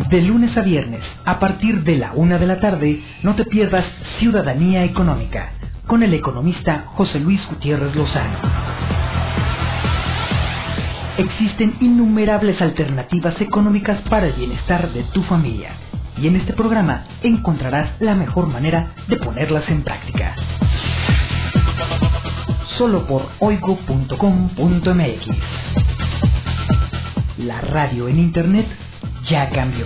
De lunes a viernes, a partir de la 1 de la tarde, no te pierdas Ciudadanía Económica, con el economista José Luis Gutiérrez Lozano. Existen innumerables alternativas económicas para el bienestar de tu familia, y en este programa encontrarás la mejor manera de ponerlas en práctica. Solo por oigo.com.mx. La radio en internet ya cambió.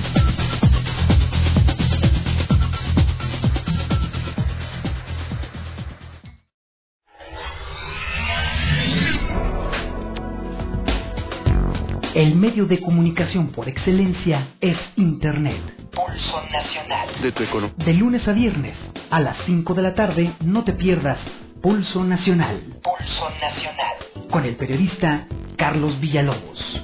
El medio de comunicación por excelencia es Internet. Pulso Nacional. De lunes a viernes, a las 5 de la tarde, no te pierdas Pulso Nacional. Pulso Nacional. Con el periodista Carlos Villalobos.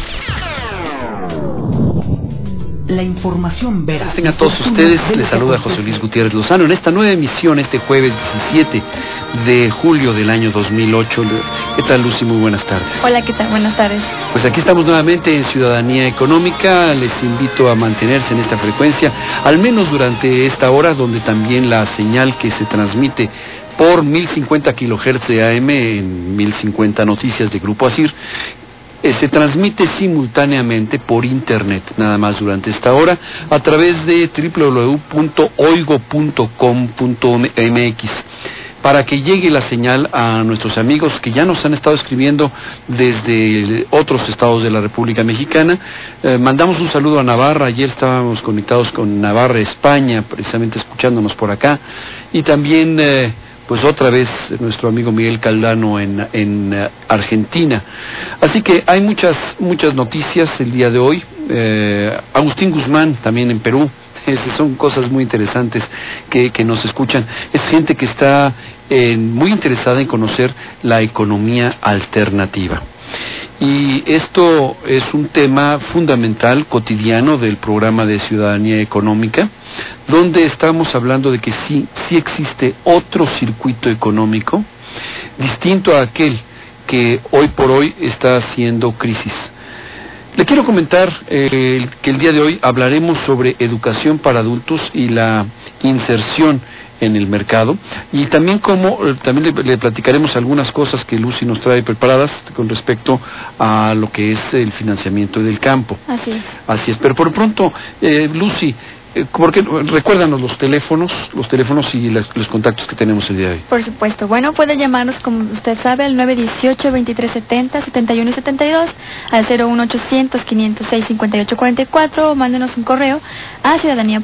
La información veraz. A todos ustedes, les saluda José Luis Gutiérrez Lozano en esta nueva emisión, este jueves 17 de julio del año 2008. ¿Qué tal, Lucy? Muy buenas tardes. Hola, ¿qué tal? Buenas tardes. Pues aquí estamos nuevamente en Ciudadanía Económica. Les invito a mantenerse en esta frecuencia, al menos durante esta hora, donde también la señal que se transmite por 1050 kHz de AM en 1050 Noticias de Grupo ASIR, se transmite simultáneamente por internet, nada más durante esta hora, a través de www.oigo.com.mx, para que llegue la señal a nuestros amigos que ya nos han estado escribiendo desde otros estados de la República Mexicana. Mandamos un saludo a Navarra. Ayer estábamos conectados con Navarra, España, precisamente escuchándonos por acá, y también pues otra vez nuestro amigo Miguel Caldano en Argentina. Así que hay muchas noticias el día de hoy. Agustín Guzmán también en Perú. Son cosas muy interesantes que nos escuchan. Es gente que está muy interesada en conocer la economía alternativa. Y esto es un tema fundamental, cotidiano, del programa de Ciudadanía Económica, donde estamos hablando de que sí existe otro circuito económico distinto a aquel que hoy por hoy está haciendo crisis. Le quiero comentar que el día de hoy hablaremos sobre educación para adultos y la inserción en el mercado, y también le platicaremos algunas cosas que Lucy nos trae preparadas con respecto a lo que es el financiamiento del campo. Así es. Pero por pronto, Lucy, porque recuérdanos los teléfonos y los contactos que tenemos el día de hoy. Por supuesto. Bueno, puede llamarnos, como usted sabe, al 918-2370-7172, al 01800-506-5844, o mándenos un correo a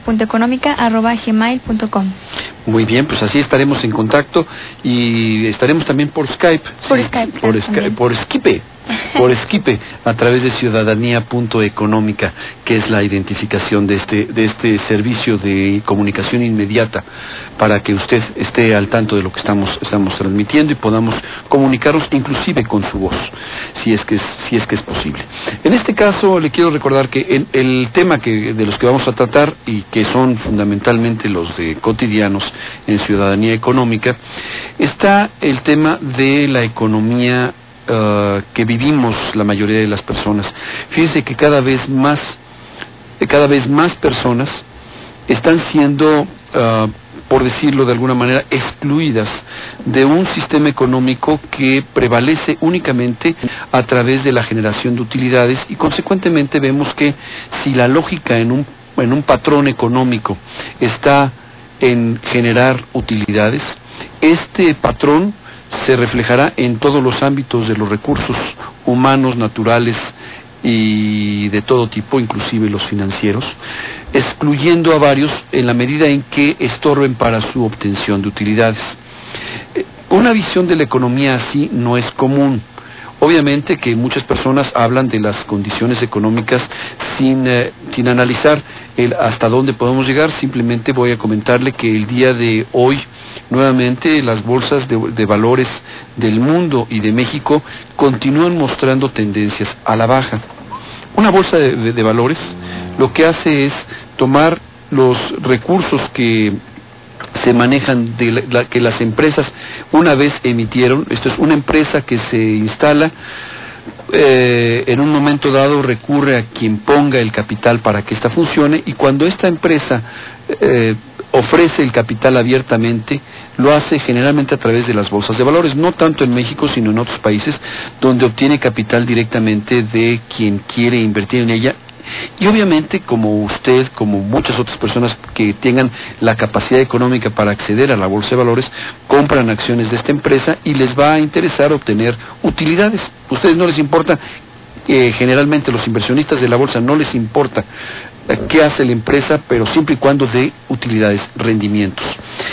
ciudadanía.económica@gmail.com. Muy bien, pues así estaremos en contacto, y estaremos también por Skype. Por Skype, a través de ciudadanía.económica, que es la identificación de este servicio de comunicación inmediata, para que usted esté al tanto de lo que estamos transmitiendo y podamos comunicarnos inclusive con su voz, si es que es posible. En este caso, le quiero recordar que el tema de los que vamos a tratar, y que son fundamentalmente los de cotidianos en Ciudadanía Económica, está el tema de la economía que vivimos la mayoría de las personas. Fíjense que cada vez más personas están siendo, por decirlo de alguna manera, excluidas de un sistema económico que prevalece únicamente a través de la generación de utilidades, y consecuentemente vemos que si la lógica en un patrón económico está en generar utilidades, este patrón se reflejará en todos los ámbitos de los recursos humanos, naturales y de todo tipo, inclusive los financieros, excluyendo a varios en la medida en que estorben para su obtención de utilidades. Una visión de la economía así no es común. Obviamente que muchas personas hablan de las condiciones económicas sin analizar hasta dónde podemos llegar. Simplemente voy a comentarle que el día de hoy, nuevamente, las bolsas de valores del mundo y de México continúan mostrando tendencias a la baja. Una bolsa de valores lo que hace es tomar los recursos que se manejan que las empresas una vez emitieron. Esto es una empresa que se instala, en un momento dado recurre a quien ponga el capital para que ésta funcione, y cuando esta empresa ofrece el capital abiertamente, lo hace generalmente a través de las bolsas de valores, no tanto en México sino en otros países, donde obtiene capital directamente de quien quiere invertir en ella. Y obviamente, como usted, como muchas otras personas que tengan la capacidad económica para acceder a la bolsa de valores, compran acciones de esta empresa y les va a interesar obtener utilidades. A ustedes no les importa, generalmente los inversionistas de la bolsa no les importa qué hace la empresa, pero siempre y cuando dé utilidades, rendimientos.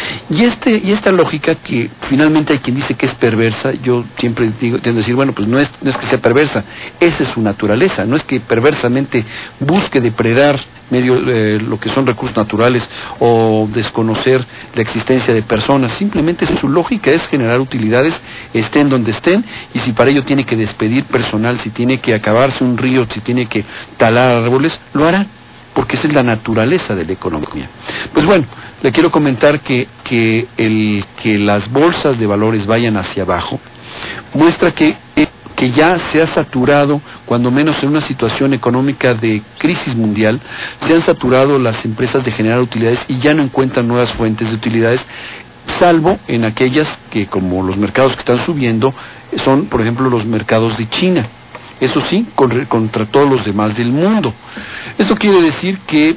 Y esta lógica, que finalmente hay quien dice que es perversa, yo siempre tiendo a decir, bueno, pues no es que sea perversa, esa es su naturaleza, no es que perversamente busque depredar lo que son recursos naturales o desconocer la existencia de personas, simplemente su lógica es generar utilidades, estén donde estén, y si para ello tiene que despedir personal, si tiene que acabarse un río, si tiene que talar árboles, lo hará, porque esa es la naturaleza de la economía. Pues bueno, le quiero comentar que las bolsas de valores vayan hacia abajo muestra que ya se ha saturado, cuando menos en una situación económica de crisis mundial, se han saturado las empresas de generar utilidades y ya no encuentran nuevas fuentes de utilidades, salvo en aquellas que, como los mercados que están subiendo, son, por ejemplo, los mercados de China. Eso sí, contra todos los demás del mundo. Esto quiere decir que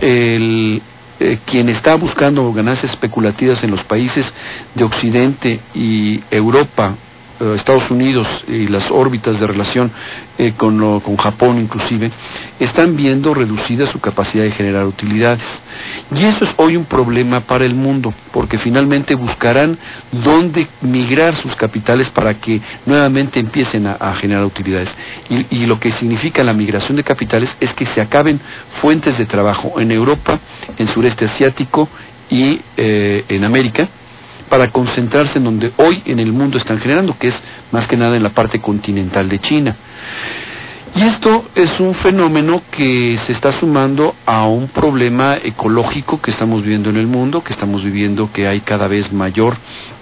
quien está buscando ganancias especulativas en los países de Occidente y Europa, Estados Unidos y las órbitas de relación con Japón inclusive, están viendo reducida su capacidad de generar utilidades. Y eso es hoy un problema para el mundo, porque finalmente buscarán dónde migrar sus capitales para que nuevamente empiecen a generar utilidades. Y lo que significa la migración de capitales es que se acaben fuentes de trabajo en Europa, en sureste asiático y en América, para concentrarse en donde hoy en el mundo están generando, que es más que nada en la parte continental de China. Y esto es un fenómeno que se está sumando a un problema ecológico que estamos viviendo en el mundo, que estamos viviendo que hay cada vez mayor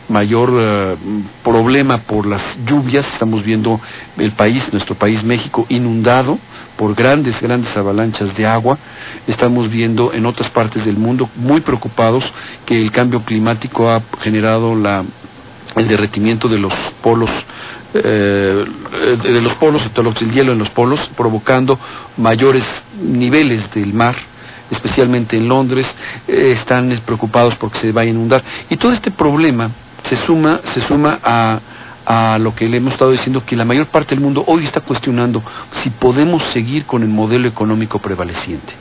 problema por las lluvias. Estamos viendo nuestro país México, inundado por grandes avalanchas de agua. Estamos viendo en otras partes del mundo, muy preocupados, que el cambio climático ha generado el derretimiento de los polos, el hielo en los polos, provocando mayores niveles del mar, especialmente en Londres. Están preocupados porque se va a inundar. Y todo este problema se suma a lo que le hemos estado diciendo, que la mayor parte del mundo hoy está cuestionando si podemos seguir con el modelo económico prevaleciente.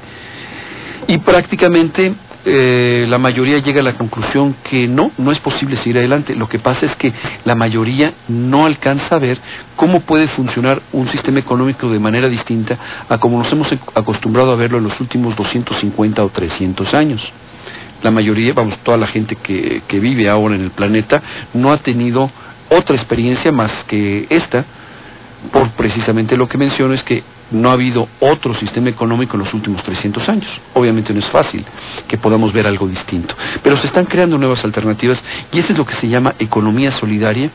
Y prácticamente la mayoría llega a la conclusión que no es posible seguir adelante. Lo que pasa es que la mayoría no alcanza a ver cómo puede funcionar un sistema económico de manera distinta a como nos hemos acostumbrado a verlo en los últimos 250 o 300 años. La mayoría, toda la gente que vive ahora en el planeta no ha tenido otra experiencia más que esta, por precisamente lo que menciono, es que no ha habido otro sistema económico en los últimos 300 años. Obviamente no es fácil que podamos ver algo distinto, pero se están creando nuevas alternativas, y esto es lo que se llama economía solidaria,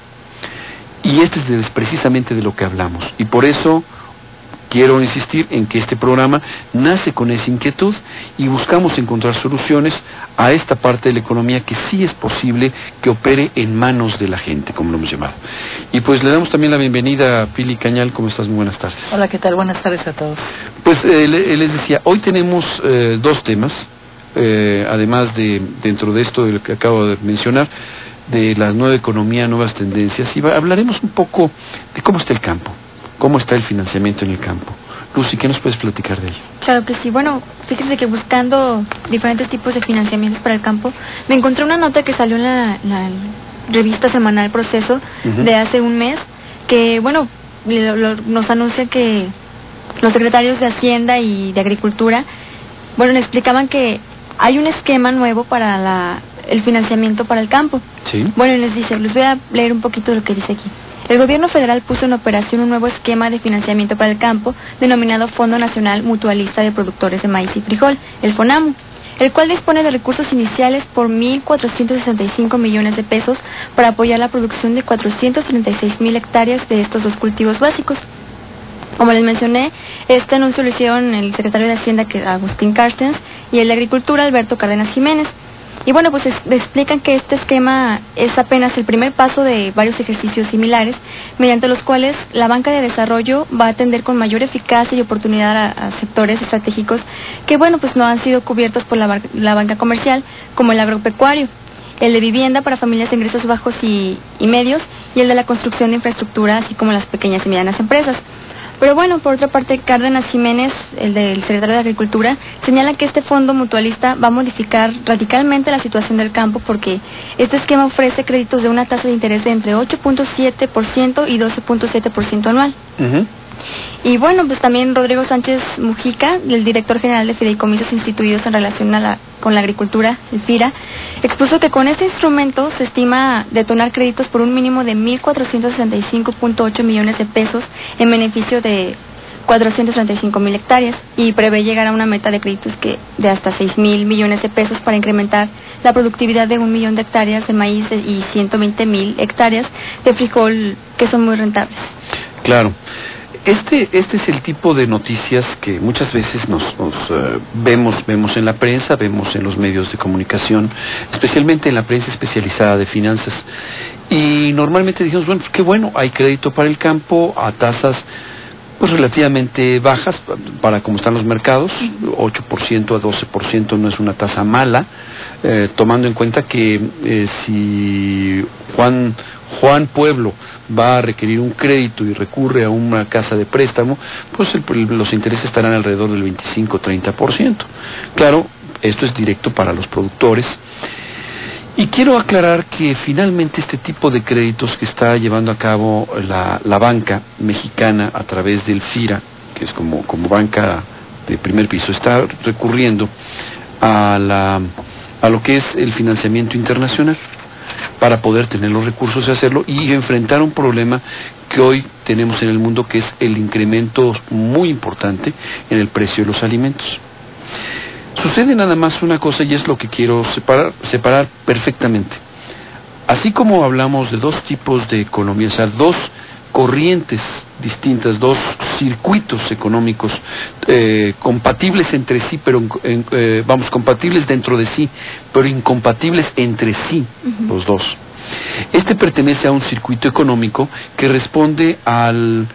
y este es precisamente de lo que hablamos. Y por eso quiero insistir en que este programa nace con esa inquietud y buscamos encontrar soluciones a esta parte de la economía que sí es posible que opere en manos de la gente, como lo hemos llamado. Y pues le damos también la bienvenida a Pili Cañal. ¿Cómo estás? Muy buenas tardes. Hola, ¿qué tal? Buenas tardes a todos. Pues les decía, hoy tenemos dos temas, además de dentro de esto del que acabo de mencionar, de la nueva economía, nuevas tendencias, y hablaremos un poco de cómo está el campo. ¿Cómo está el financiamiento en el campo? Lucy, ¿qué nos puedes platicar de ello? Claro que sí. Bueno, fíjense que buscando diferentes tipos de financiamientos para el campo, me encontré una nota que salió en la revista semanal Proceso de hace un mes, que, bueno, nos anuncia que los secretarios de Hacienda y de Agricultura, bueno, le explicaban que hay un esquema nuevo para el financiamiento para el campo. ¿Sí? Bueno, les voy a leer un poquito de lo que dice aquí. El gobierno federal puso en operación un nuevo esquema de financiamiento para el campo, denominado Fondo Nacional Mutualista de Productores de Maíz y Frijol, el FONAMU, el cual dispone de recursos iniciales por 1.465 millones de pesos para apoyar la producción de 436.000 hectáreas de estos dos cultivos básicos. Como les mencioné, este anuncio lo hicieron el secretario de Hacienda, que Agustín Carstens, y el de Agricultura, Alberto Cárdenas Jiménez. Y bueno, pues explican que este esquema es apenas el primer paso de varios ejercicios similares, mediante los cuales la banca de desarrollo va a atender con mayor eficacia y oportunidad a sectores estratégicos que, bueno, pues no han sido cubiertos por la banca comercial, como el agropecuario, el de vivienda para familias de ingresos bajos y medios, y el de la construcción de infraestructura, así como las pequeñas y medianas empresas. Pero bueno, por otra parte, Cárdenas Jiménez, el del secretario de Agricultura, señala que este fondo mutualista va a modificar radicalmente la situación del campo, porque este esquema ofrece créditos de una tasa de interés de entre 8.7% y 12.7% anual. Y bueno, pues también Rodrigo Sánchez Mujica, el director general de Fideicomisos Instituidos en relación con la agricultura, el FIRA, expuso que con este instrumento se estima detonar créditos por un mínimo de 1.465.8 millones de pesos en beneficio de 435.000 hectáreas, y prevé llegar a una meta de créditos de hasta 6.000 millones de pesos para incrementar la productividad de 1 millón de hectáreas de maíz y 120.000 hectáreas de frijol, que son muy rentables. Claro. Este es el tipo de noticias que muchas veces nos vemos en la prensa, vemos en los medios de comunicación, especialmente en la prensa especializada de finanzas. Y normalmente dijimos, bueno, pues qué bueno, hay crédito para el campo a tasas pues relativamente bajas para como están los mercados. 8% a 12% no es una tasa mala, tomando en cuenta que si Juan Pueblo va a requerir un crédito y recurre a una casa de préstamo, pues los intereses estarán alrededor del 25-30%. Claro, esto es directo para los productores. Y quiero aclarar que finalmente este tipo de créditos que está llevando a cabo la banca mexicana a través del FIRA, que es como banca de primer piso, está recurriendo a lo que es el financiamiento internacional, para poder tener los recursos de hacerlo y enfrentar un problema que hoy tenemos en el mundo, que es el incremento muy importante en el precio de los alimentos. Sucede nada más una cosa, y es lo que quiero separar perfectamente. Así como hablamos de dos tipos de economía, o sea, dos corrientes distintas, dos circuitos económicos compatibles entre sí, pero compatibles dentro de sí, pero incompatibles entre sí, los dos. Este pertenece a un circuito económico que responde al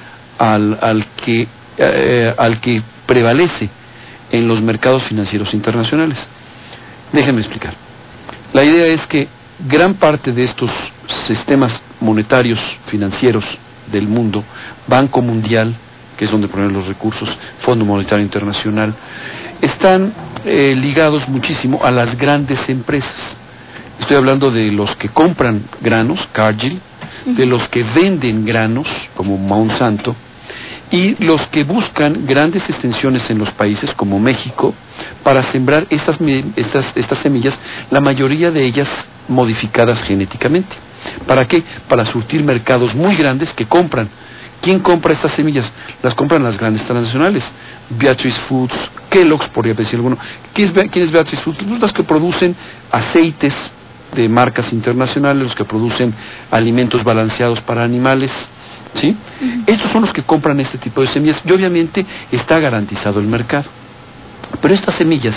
que prevalece en los mercados financieros internacionales. Déjenme explicar. La idea es que gran parte de estos sistemas monetarios financieros del mundo, Banco Mundial, que es donde ponen los recursos, Fondo Monetario Internacional, están ligados muchísimo a las grandes empresas. Estoy hablando de los que compran granos, Cargill, de los que venden granos, como Monsanto, y los que buscan grandes extensiones en los países como México para sembrar estas semillas, la mayoría de ellas modificadas genéticamente. ¿Para qué? Para surtir mercados muy grandes que compran. ¿Quién compra estas semillas? Las compran las grandes transnacionales. Beatrice Foods, Kellogg's, podría decir alguno. ¿Quién es Beatrice Foods? Los que producen aceites de marcas internacionales, los que producen alimentos balanceados para animales, ¿sí? Estos son los que compran este tipo de semillas, y obviamente está garantizado el mercado. Pero estas semillas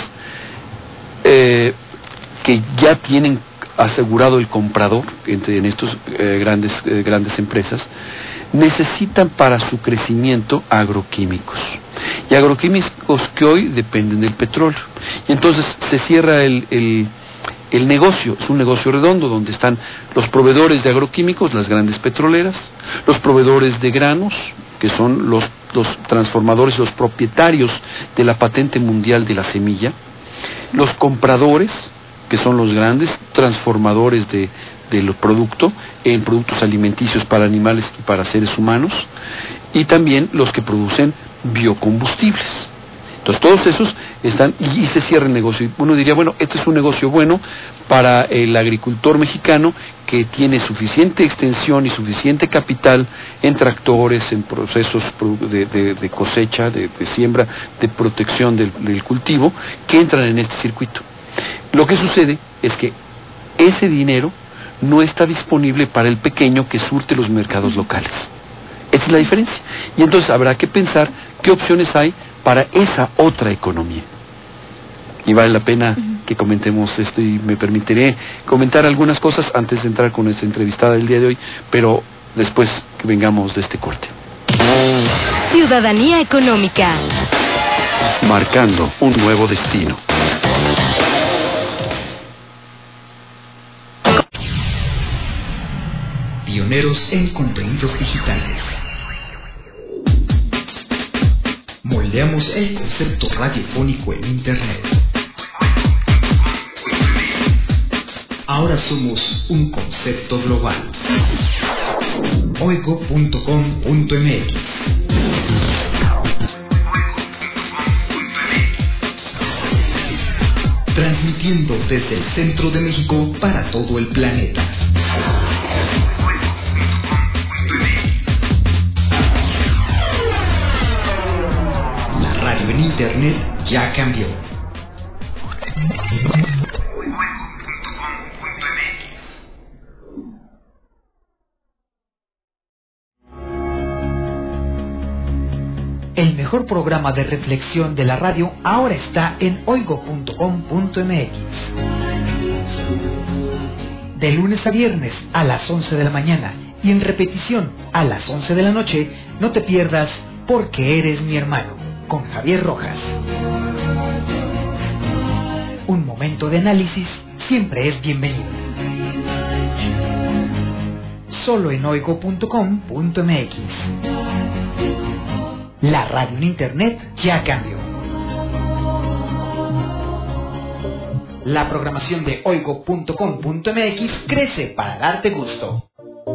que ya tienen asegurado el comprador en estos grandes empresas, necesitan para su crecimiento agroquímicos, y agroquímicos que hoy dependen del petróleo. Y entonces se cierra el negocio. Es un negocio redondo donde están los proveedores de agroquímicos, las grandes petroleras, los proveedores de granos, que son los transformadores, los propietarios de la patente mundial de la semilla, los compradores, que son los grandes transformadores del producto en productos alimenticios para animales y para seres humanos, y también los que producen biocombustibles. Entonces todos esos están, y se cierra el negocio. Uno diría, bueno, este es un negocio bueno para el agricultor mexicano, que tiene suficiente extensión y suficiente capital en tractores, en procesos de cosecha, de siembra, de protección del cultivo, que entran en este circuito. Lo que sucede es que ese dinero no está disponible para el pequeño que surte los mercados locales. Ese Esa es la diferencia. Y entonces habrá que pensar qué opciones hay para esa otra economía. Y vale la pena que comentemos esto, y me permitiré comentar algunas cosas antes de entrar con nuestra entrevistada del día de hoy, pero después que vengamos de este corte. Ciudadanía económica. Marcando un nuevo destino. Pioneros en contenidos digitales. Moldeamos el concepto radiofónico en Internet. Ahora somos un concepto global. Oigo.com.mx. Transmitiendo desde el centro de México para todo el planeta. La radio en Internet ya cambió. El mejor programa de reflexión de la radio ahora está en oigo.com.mx. De lunes a viernes a las 11 de la mañana y en repetición a las 11 de la noche, no te pierdas Porque eres mi hermano, con Javier Rojas. Un momento de análisis siempre es bienvenido. Solo en oigo.com.mx. La radio en Internet ya cambió. La programación de oigo.com.mx crece para darte gusto.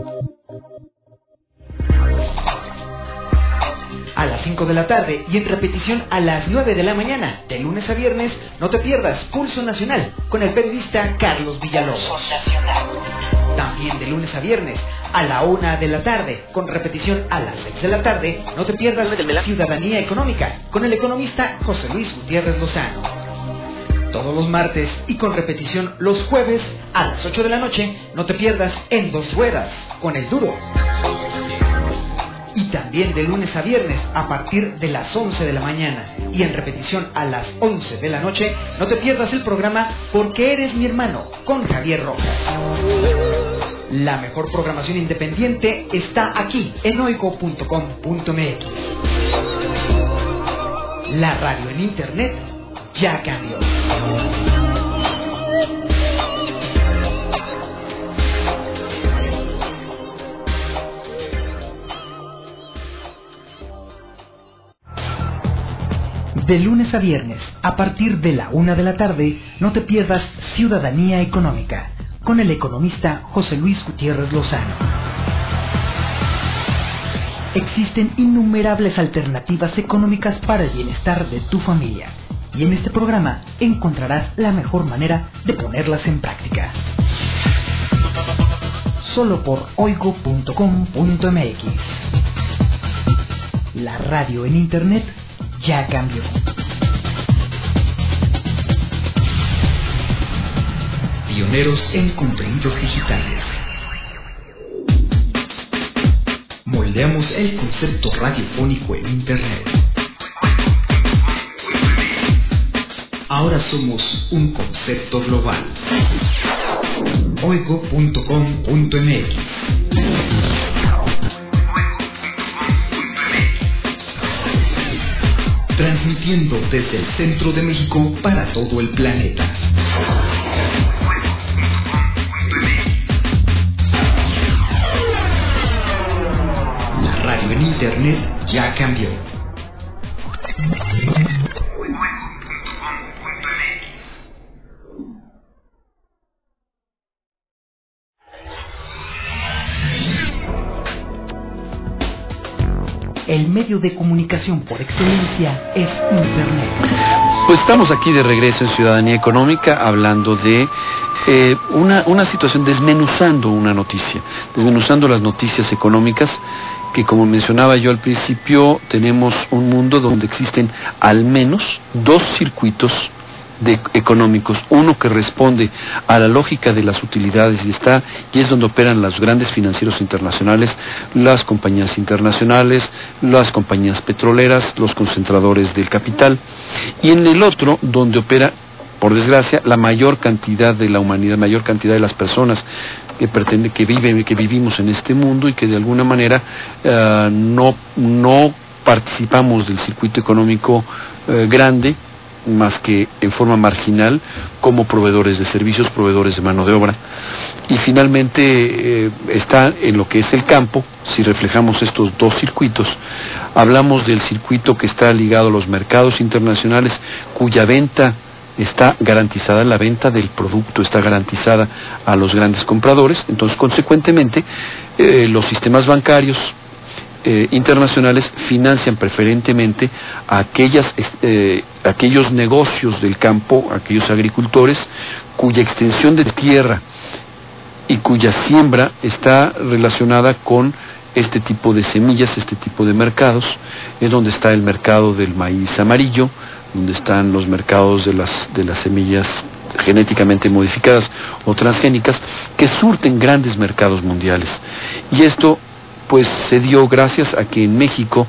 A las 5 de la tarde y en repetición a las 9 de la mañana, de lunes a viernes, no te pierdas Pulso Nacional con el periodista Carlos Villalobos. También de lunes a viernes a la 1 de la tarde, con repetición a las 6 de la tarde, no te pierdas la Ciudadanía Económica con el economista José Luis Gutiérrez Lozano. Todos los martes y con repetición los jueves a las 8 de la noche, no te pierdas En Dos Ruedas con el Duro. Y también de lunes a viernes a partir de las 11 de la mañana y en repetición a las 11 de la noche, no te pierdas el programa Porque eres mi hermano con Javier Rojas. La mejor programación independiente está aquí en oigo.com.mx. La radio en Internet ya cambió. De lunes a viernes, a partir de la 1 de la tarde, no te pierdas Ciudadanía Económica, con el economista José Luis Gutiérrez Lozano. Existen innumerables alternativas económicas para el bienestar de tu familia, y en este programa encontrarás la mejor manera de ponerlas en práctica. Solo por oigo.com.mx. La radio en Internet ya cambió. Pioneros en contenidos digitales. Moldeamos el concepto radiofónico en Internet. Ahora somos un concepto global. Oigo.com.mx. Transmitiendo desde el centro de México para todo el planeta. La radio en Internet ya cambió. El medio de comunicación por excelencia es Internet. Pues estamos aquí de regreso en Ciudadanía Económica hablando de una situación, desmenuzando una noticia, desmenuzando las noticias económicas, que como mencionaba yo al principio, tenemos un mundo donde existen al menos dos circuitos económicos. Uno que responde a la lógica de las utilidades y es donde operan los grandes financieros internacionales, las compañías internacionales, las compañías petroleras, los concentradores del capital. Y en el otro, donde opera, por desgracia, la mayor cantidad de la humanidad, mayor cantidad de las personas que vivimos en este mundo y que de alguna manera no participamos del circuito económico grande, más que en forma marginal, como proveedores de servicios, proveedores de mano de obra. Y finalmente está en lo que es el campo. Si reflejamos estos dos circuitos, hablamos del circuito que está ligado a los mercados internacionales, cuya venta está garantizada, la venta del producto está garantizada a los grandes compradores. Entonces, consecuentemente, los sistemas bancarios internacionales financian preferentemente a aquellos negocios del campo, aquellos agricultores cuya extensión de tierra y cuya siembra está relacionada con este tipo de semillas, este tipo de mercados. Es donde está el mercado del maíz amarillo, donde están los mercados de las semillas genéticamente modificadas o transgénicas, que surten grandes mercados mundiales. Y esto pues se dio gracias a que en México,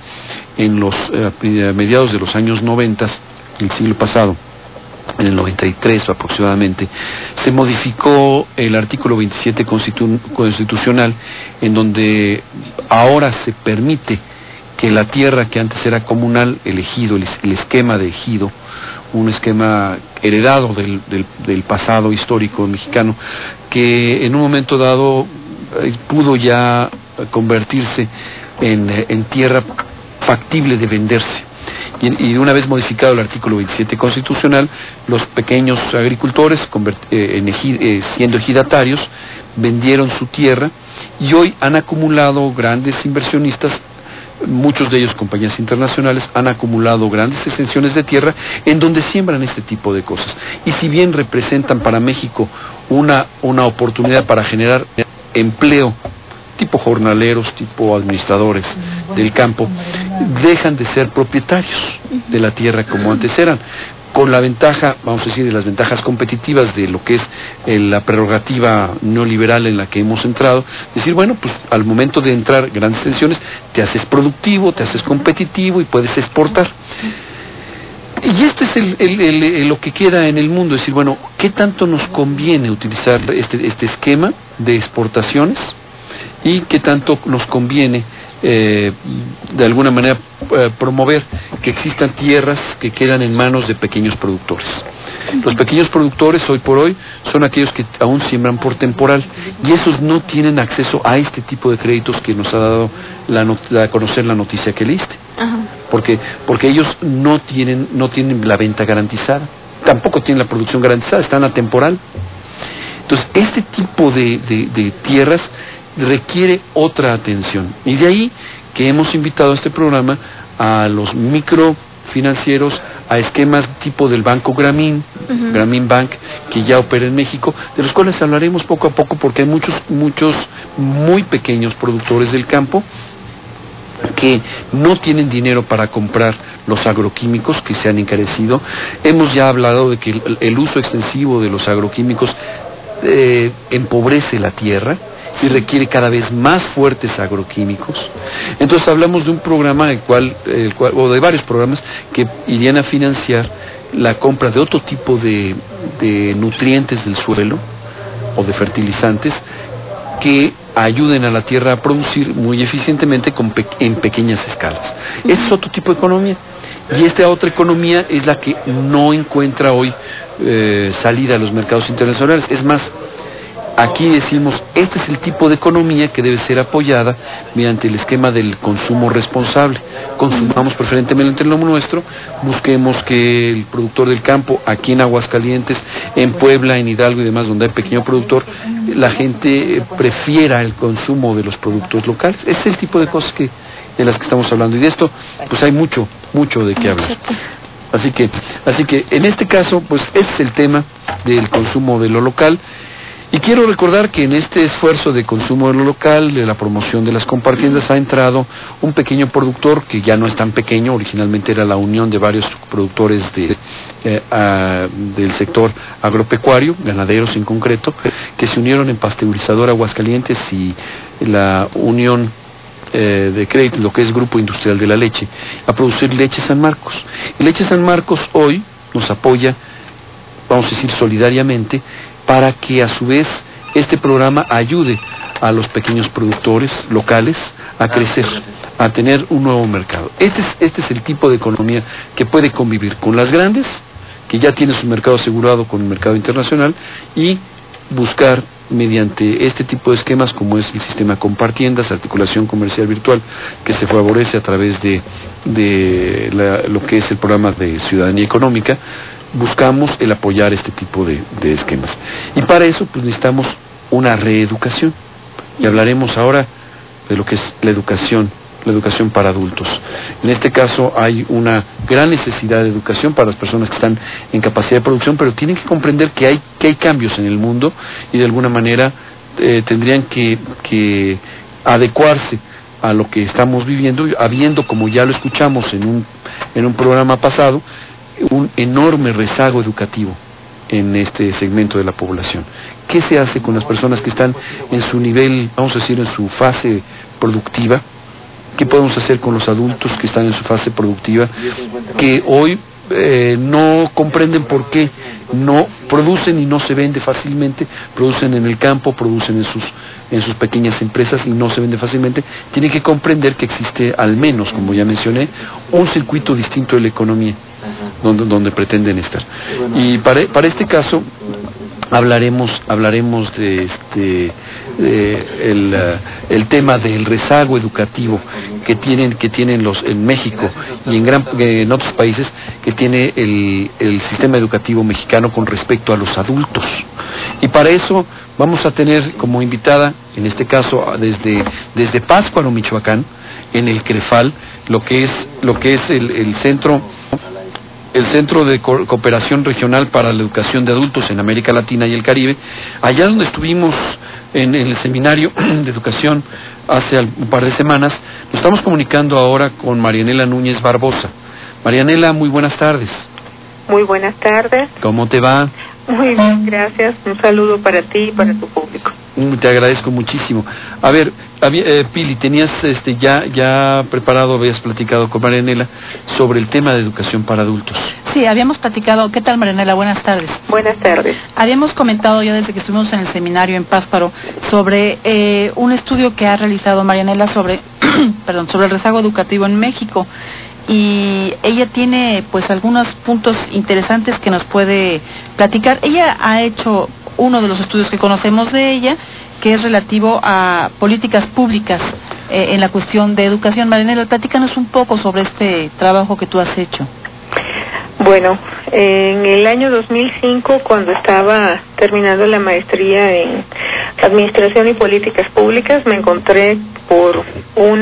a mediados de los años 90, el siglo pasado, en el 93 aproximadamente, se modificó el artículo 27 constitucional, en donde ahora se permite que la tierra que antes era comunal, el ejido, el esquema de ejido, un esquema heredado del pasado histórico mexicano, que en un momento dado pudo ya convertirse en tierra factible de venderse. Y una vez modificado el artículo 27 constitucional, los pequeños agricultores, siendo ejidatarios, vendieron su tierra y hoy han acumulado grandes inversionistas, muchos de ellos compañías internacionales, han acumulado grandes extensiones de tierra en donde siembran este tipo de cosas. Y si bien representan para México una oportunidad para generar empleo, tipo jornaleros, tipo administradores del campo, dejan de ser propietarios de la tierra como antes eran, con la ventaja, vamos a decir, de las ventajas competitivas de lo que es la prerrogativa neoliberal en la que hemos entrado. Decir, bueno, pues al momento de entrar grandes tensiones, te haces productivo, te haces competitivo y puedes exportar. Y esto es lo que queda en el mundo, es decir, bueno, ¿qué tanto nos conviene utilizar este esquema de exportaciones? Y qué tanto nos conviene de alguna manera promover que existan tierras que quedan en manos de pequeños productores. Los pequeños productores hoy por hoy son aquellos que aún siembran por temporal y esos no tienen acceso a este tipo de créditos que nos ha dado a conocer la noticia que leíste. Ajá. Porque ellos no tienen la venta garantizada, tampoco tienen la producción garantizada, están a temporal. Entonces este tipo de tierras requiere otra atención, y de ahí que hemos invitado a este programa a los microfinancieros, a esquemas tipo del Banco Grameen, Grameen Bank, que ya opera en México, de los cuales hablaremos poco a poco, porque hay muchos muy pequeños productores del campo que no tienen dinero para comprar los agroquímicos que se han encarecido. Hemos ya hablado de que el uso extensivo de los agroquímicos empobrece la tierra y requiere cada vez más fuertes agroquímicos. Entonces hablamos de un programa o de varios programas que irían a financiar la compra de otro tipo de nutrientes del suelo o de fertilizantes que ayuden a la tierra a producir muy eficientemente en pequeñas escalas. Ese es otro tipo de economía. Y esta otra economía es la que no encuentra hoy salida a los mercados internacionales. Es más, aquí decimos, este es el tipo de economía que debe ser apoyada mediante el esquema del consumo responsable. Consumamos preferentemente lo nuestro, busquemos que el productor del campo, aquí en Aguascalientes, en Puebla, en Hidalgo y demás, donde hay pequeño productor, la gente prefiera el consumo de los productos locales. Ese es el tipo de cosas de las que estamos hablando, y de esto pues hay mucho de qué hablar. Así que en este caso pues ese es el tema del consumo de lo local. Y quiero recordar que en este esfuerzo de consumo de lo local, de la promoción de las compartiendas, ha entrado un pequeño productor que ya no es tan pequeño. Originalmente era la unión de varios productores del sector agropecuario, ganaderos en concreto, que se unieron en Pasteurizadora Aguascalientes y la unión de crédito, lo que es Grupo Industrial de la Leche, a producir Leche San Marcos. Y Leche San Marcos hoy nos apoya, vamos a decir solidariamente, para que a su vez este programa ayude a los pequeños productores locales a crecer, a tener un nuevo mercado. Este es el tipo de economía que puede convivir con las grandes, que ya tienen su mercado asegurado con el mercado internacional, y buscar mediante este tipo de esquemas, como es el sistema compartiendas, articulación comercial virtual, que se favorece a través de lo que es el programa de ciudadanía económica. Buscamos el apoyar este tipo de esquemas. Y para eso pues necesitamos una reeducación. Y hablaremos ahora de lo que es la educación para adultos. En este caso hay una gran necesidad de educación para las personas que están en capacidad de producción, pero tienen que comprender que hay cambios en el mundo y de alguna manera tendrían que adecuarse a lo que estamos viviendo, habiendo, como ya lo escuchamos en un programa pasado, un enorme rezago educativo en este segmento de la población. ¿Qué se hace con las personas que están en su nivel, vamos a decir, en su fase productiva? ¿Qué podemos hacer con los adultos que están en su fase productiva, que hoy no comprenden por qué no producen y no se vende fácilmente? Producen en el campo, producen en sus pequeñas empresas y no se vende fácilmente. Tienen que comprender que existe, al menos, como ya mencioné, un circuito distinto de la economía donde pretenden estar. Y para este caso hablaremos de el tema del rezago educativo que tienen en México y en otros países, que tiene el sistema educativo mexicano con respecto a los adultos. Y para eso vamos a tener como invitada, en este caso desde Pátzcuaro, Michoacán, en el CREFAL, lo que es el Centro de Cooperación Regional para la Educación de Adultos en América Latina y el Caribe, allá donde estuvimos en el seminario de educación hace un par de semanas. Nos estamos comunicando ahora con Marianela Núñez Barbosa. Marianela, muy buenas tardes. Muy buenas tardes. ¿Cómo te va? Muy bien, gracias. Un saludo para ti y para tu público. Te agradezco muchísimo. A ver, Pili, tenías ya preparado, habías platicado con Marianela sobre el tema de educación para adultos. Sí, habíamos platicado. ¿Qué tal, Marianela? Buenas tardes. Buenas tardes. Habíamos comentado ya desde que estuvimos en el seminario en Pátzcuaro sobre un estudio que ha realizado Marianela sobre el rezago educativo en México. Y ella tiene pues algunos puntos interesantes que nos puede platicar. Ella ha hecho uno de los estudios que conocemos de ella, que es relativo a políticas públicas en la cuestión de educación. Marianela, platícanos un poco sobre este trabajo que tú has hecho. Bueno, en el año 2005, cuando estaba terminando la maestría en Administración y Políticas Públicas, me encontré por un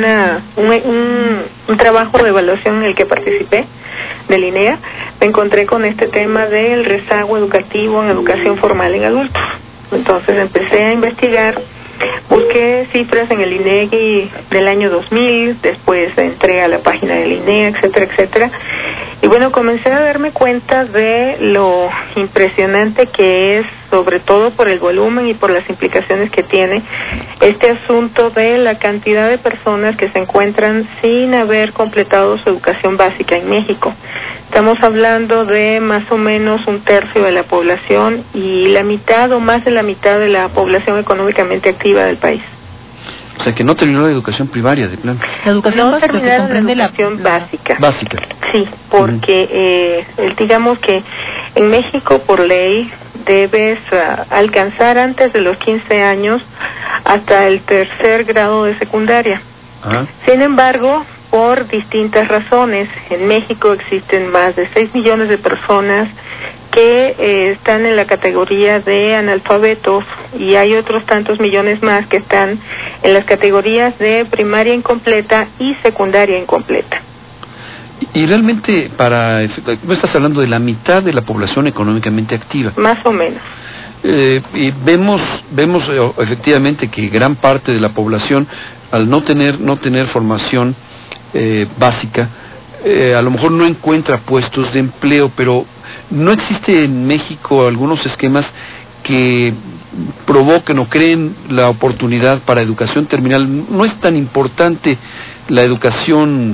trabajo de evaluación en el que participé, del INEA, me encontré con este tema del rezago educativo en educación formal en adultos. Entonces empecé a investigar, busqué cifras en el INEGI del año 2000, después entré a la página del INEA, etcétera, etcétera. Y bueno, comencé a darme cuenta de lo impresionante que es, sobre todo por el volumen y por las implicaciones que tiene este asunto de la cantidad de personas que se encuentran sin haber completado su educación básica en México. Estamos hablando de más o menos 1/3 de la población y la mitad o más de la mitad de la población económicamente activa del país. O sea, que no terminó la educación primaria, de plano. La educación no terminaron la educación básica. Sí, porque digamos que en México, por ley, debes alcanzar antes de los 15 años hasta el 3er grado de secundaria. Sin embargo, por distintas razones, en México existen más de 6 millones de personas que están en la categoría de analfabetos, y hay otros tantos millones más que están en las categorías de primaria incompleta y secundaria incompleta. Y realmente, me estás hablando de la mitad de la población económicamente activa. Más o menos. Y vemos efectivamente que gran parte de la población, al no tener formación básica, a lo mejor no encuentra puestos de empleo, pero no existe en México algunos esquemas que provoquen o creen la oportunidad para educación terminal. No es tan importante la educación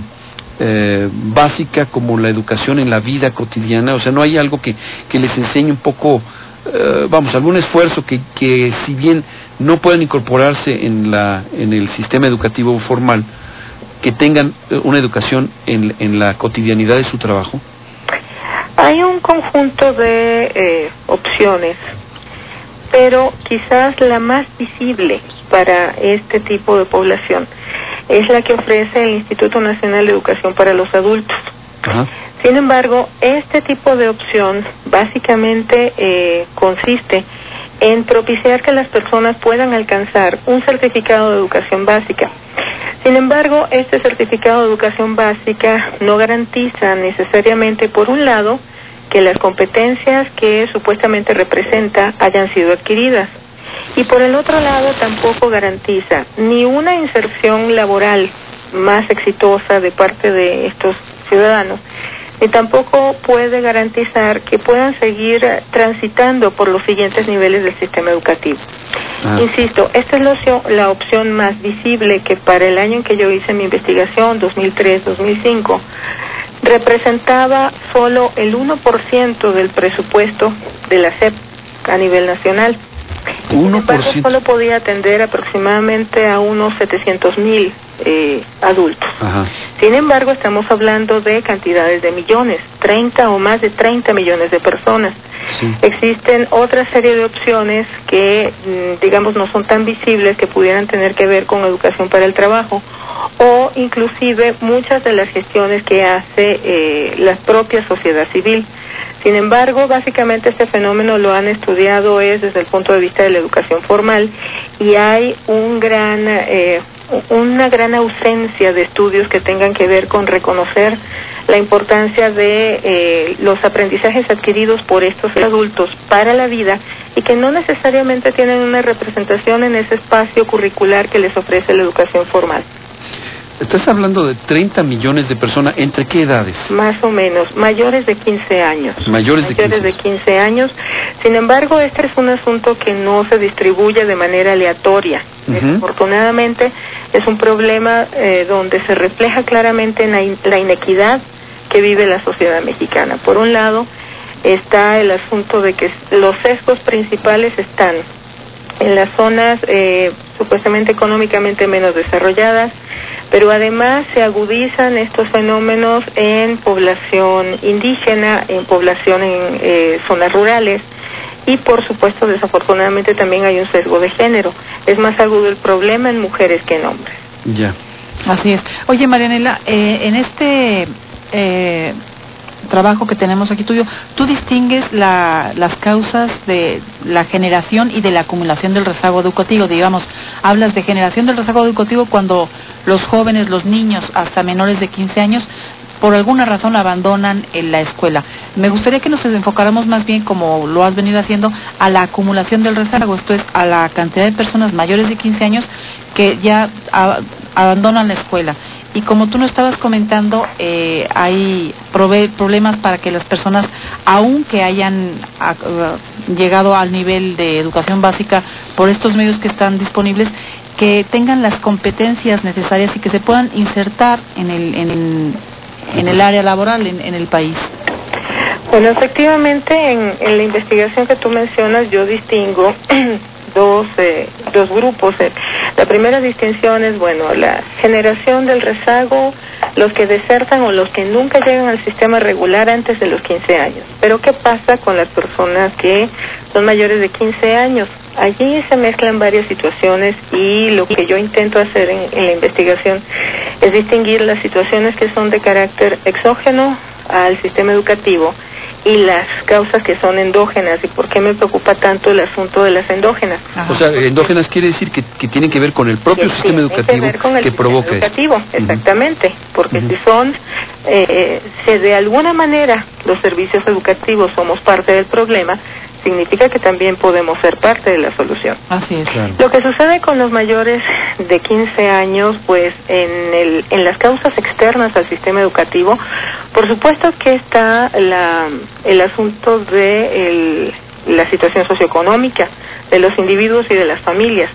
básica como la educación en la vida cotidiana. O sea, no hay algo que les enseñe un poco, algún esfuerzo que si bien no pueden incorporarse en el sistema educativo formal, que tengan una educación en la cotidianidad de su trabajo. Hay un conjunto de opciones, pero quizás la más visible para este tipo de población es la que ofrece el Instituto Nacional de Educación para los Adultos. Ajá. Sin embargo, este tipo de opción básicamente consiste en propiciar que las personas puedan alcanzar un certificado de educación básica. Sin embargo, este certificado de educación básica no garantiza necesariamente, por un lado, que las competencias que supuestamente representa hayan sido adquiridas, y por el otro lado tampoco garantiza ni una inserción laboral más exitosa de parte de estos ciudadanos, ni tampoco puede garantizar que puedan seguir transitando por los siguientes niveles del sistema educativo. Insisto, esta es la opción más visible, que para el año en que yo hice mi investigación, 2003-2005, representaba solo el 1% del presupuesto de la SEP a nivel nacional. Sin embargo, solo podía atender aproximadamente a unos 700,000 adultos. Ajá. Sin embargo, estamos hablando de cantidades de millones, 30 o más de 30 millones de personas. Sí. Existen otra serie de opciones que, digamos, no son tan visibles, que pudieran tener que ver con educación para el trabajo, o inclusive muchas de las gestiones que hace la propia sociedad civil. Sin embargo, básicamente este fenómeno lo han estudiado desde el punto de vista de la educación formal, y hay una gran ausencia de estudios que tengan que ver con reconocer la importancia de los aprendizajes adquiridos por estos adultos para la vida, y que no necesariamente tienen una representación en ese espacio curricular que les ofrece la educación formal. Estás hablando de 30 millones de personas, ¿entre qué edades? Más o menos, mayores de 15 años. Mayores de 15 años. Sin embargo, este es un asunto que no se distribuye de manera aleatoria. Desafortunadamente, es un problema donde se refleja claramente la inequidad que vive la sociedad mexicana. Por un lado, está el asunto de que los sesgos principales están en las zonas supuestamente económicamente menos desarrolladas, pero además se agudizan estos fenómenos en población indígena, en población en zonas rurales, y por supuesto, desafortunadamente, también hay un sesgo de género. Es más agudo el problema en mujeres que en hombres. Ya. Así es. Oye, Marianela, en este trabajo que tenemos aquí tuyo, tú distingues las causas de la generación y de la acumulación del rezago educativo. Digamos, hablas de generación del rezago educativo cuando los jóvenes, los niños hasta menores de 15 años, por alguna razón abandonan la escuela. Me gustaría que nos enfocáramos más bien, como lo has venido haciendo, a la acumulación del rezago, esto es, a la cantidad de personas mayores de 15 años que ya abandonan la escuela. Y como tú nos estabas comentando, hay problemas para que las personas, aunque hayan llegado al nivel de educación básica por estos medios que están disponibles, que tengan las competencias necesarias y que se puedan insertar en el área laboral en el país. Bueno, efectivamente, en la investigación que tú mencionas, yo distingo dos grupos. La primera distinción es, la generación del rezago, los que desertan o los que nunca llegan al sistema regular antes de los 15 años. Pero ¿qué pasa con las personas que son mayores de 15 años? Allí se mezclan varias situaciones, y lo que yo intento hacer en la investigación es distinguir las situaciones que son de carácter exógeno al sistema educativo y las causas que son endógenas. ¿Y por qué me preocupa tanto el asunto de las endógenas? O sea, endógenas quiere decir que tienen que ver con el propio sistema educativo que provoca educativo, exactamente, porque si son, si de alguna manera los servicios educativos somos parte del problema, significa que también podemos ser parte de la solución. Así es. Claro. Lo que sucede con los mayores de 15 años, pues en las causas externas al sistema educativo, por supuesto que está el asunto de la situación socioeconómica de los individuos y de las familias.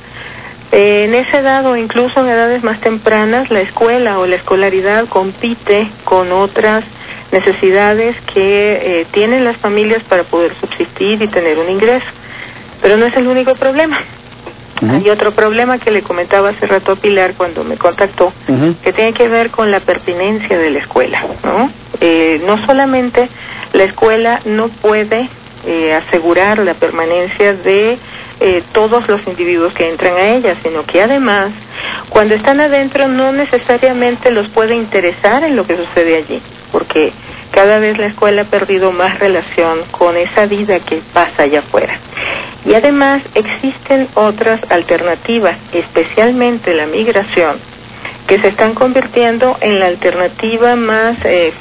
En esa edad o incluso en edades más tempranas, la escuela o la escolaridad compite con otras necesidades que tienen las familias para poder subsistir y tener un ingreso. Pero no es el único problema. Hay otro problema que le comentaba hace rato a Pilar cuando me contactó, que tiene que ver con la pertinencia de la escuela, ¿no? No solamente la escuela no puede asegurar la permanencia de todos los individuos que entran a ella, sino que además, cuando están adentro, no necesariamente los puede interesar en lo que sucede allí, porque cada vez la escuela ha perdido más relación con esa vida que pasa allá afuera. Y además existen otras alternativas, especialmente la migración, que se están convirtiendo en la alternativa más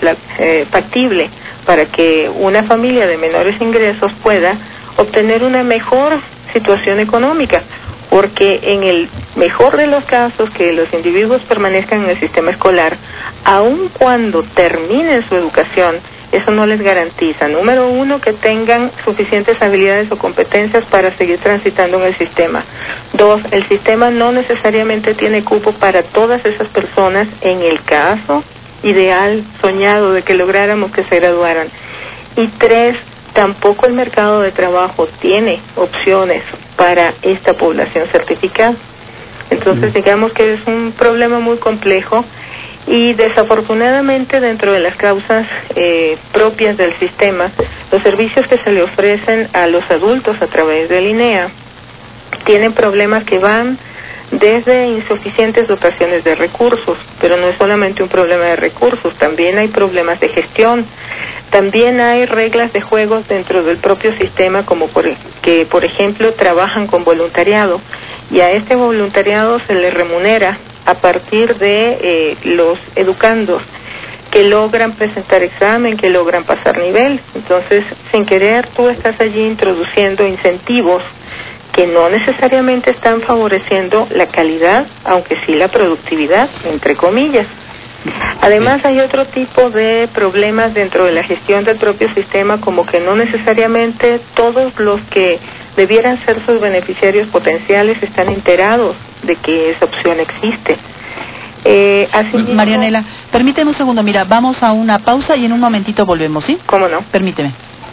factible para que una familia de menores ingresos pueda obtener una mejor situación económica, porque en el mejor de los casos que los individuos permanezcan en el sistema escolar, aun cuando terminen su educación, eso no les garantiza, número uno, que tengan suficientes habilidades o competencias para seguir transitando en el sistema. Dos, el sistema no necesariamente tiene cupo para todas esas personas en el caso ideal, soñado, de que lográramos que se graduaran. Y tres, tampoco el mercado de trabajo tiene opciones para esta población certificada. Entonces, digamos que es un problema muy complejo y desafortunadamente dentro de las causas propias del sistema, los servicios que se le ofrecen a los adultos a través del INEA tienen problemas que van desde insuficientes dotaciones de recursos, pero no es solamente un problema de recursos, también hay problemas de gestión, también hay reglas de juegos dentro del propio sistema, como que, por ejemplo, trabajan con voluntariado, y a este voluntariado se le remunera a partir de los educandos que logran presentar examen, que logran pasar nivel. Entonces, sin querer, tú estás allí introduciendo incentivos que no necesariamente están favoreciendo la calidad, aunque sí la productividad, entre comillas. Además, hay otro tipo de problemas dentro de la gestión del propio sistema, como que no necesariamente todos los que debieran ser sus beneficiarios potenciales están enterados de que esa opción existe. Asimismo, Marianela, permíteme un segundo, mira, vamos a una pausa y en un momentito volvemos, ¿sí? ¿Cómo no? Permíteme.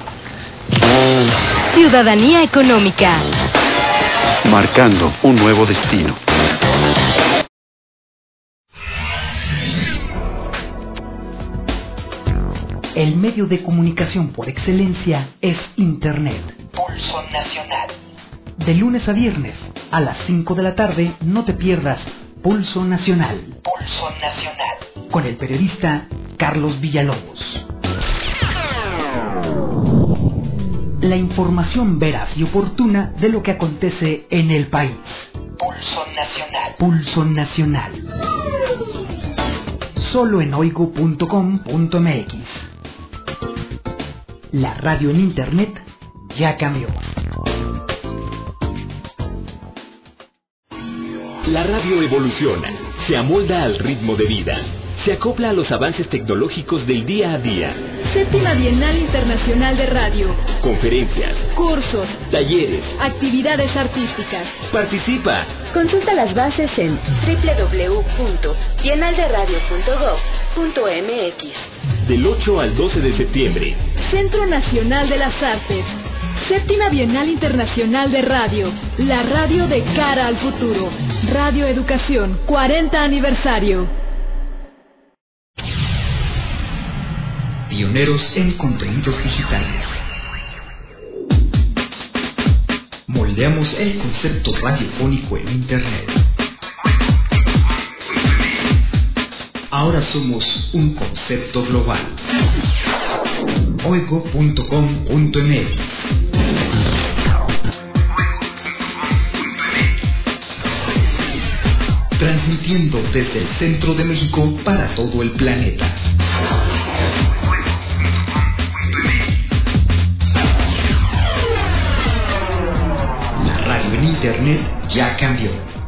Ciudadanía económica. Marcando un nuevo destino. El medio de comunicación por excelencia es Internet. Pulso Nacional. De lunes a viernes, a las 5 de la tarde, no te pierdas Pulso Nacional. Pulso Nacional. Con el periodista Carlos Villalobos. La información veraz y oportuna de lo que acontece en el país. Pulso Nacional. Pulso Nacional. Solo en oigo.com.mx. La radio en Internet ya cambió. La radio evoluciona, se amolda al ritmo de vida, se acopla a los avances tecnológicos del día a día. Séptima Bienal Internacional de Radio. Conferencias, cursos, talleres, actividades artísticas. Participa. Consulta las bases en www.bienalderadio.gov.mx. Del 8 al 12 de septiembre. Centro Nacional de las Artes. Séptima Bienal Internacional de Radio. La radio de cara al futuro. Radio Educación, 40 aniversario. Pioneros en contenidos digitales. Moldeamos el concepto radiofónico en Internet. Ahora somos un concepto global. Oigo.com.mx. Transmitiendo desde el centro de México para todo el planeta. en Internet ya cambió.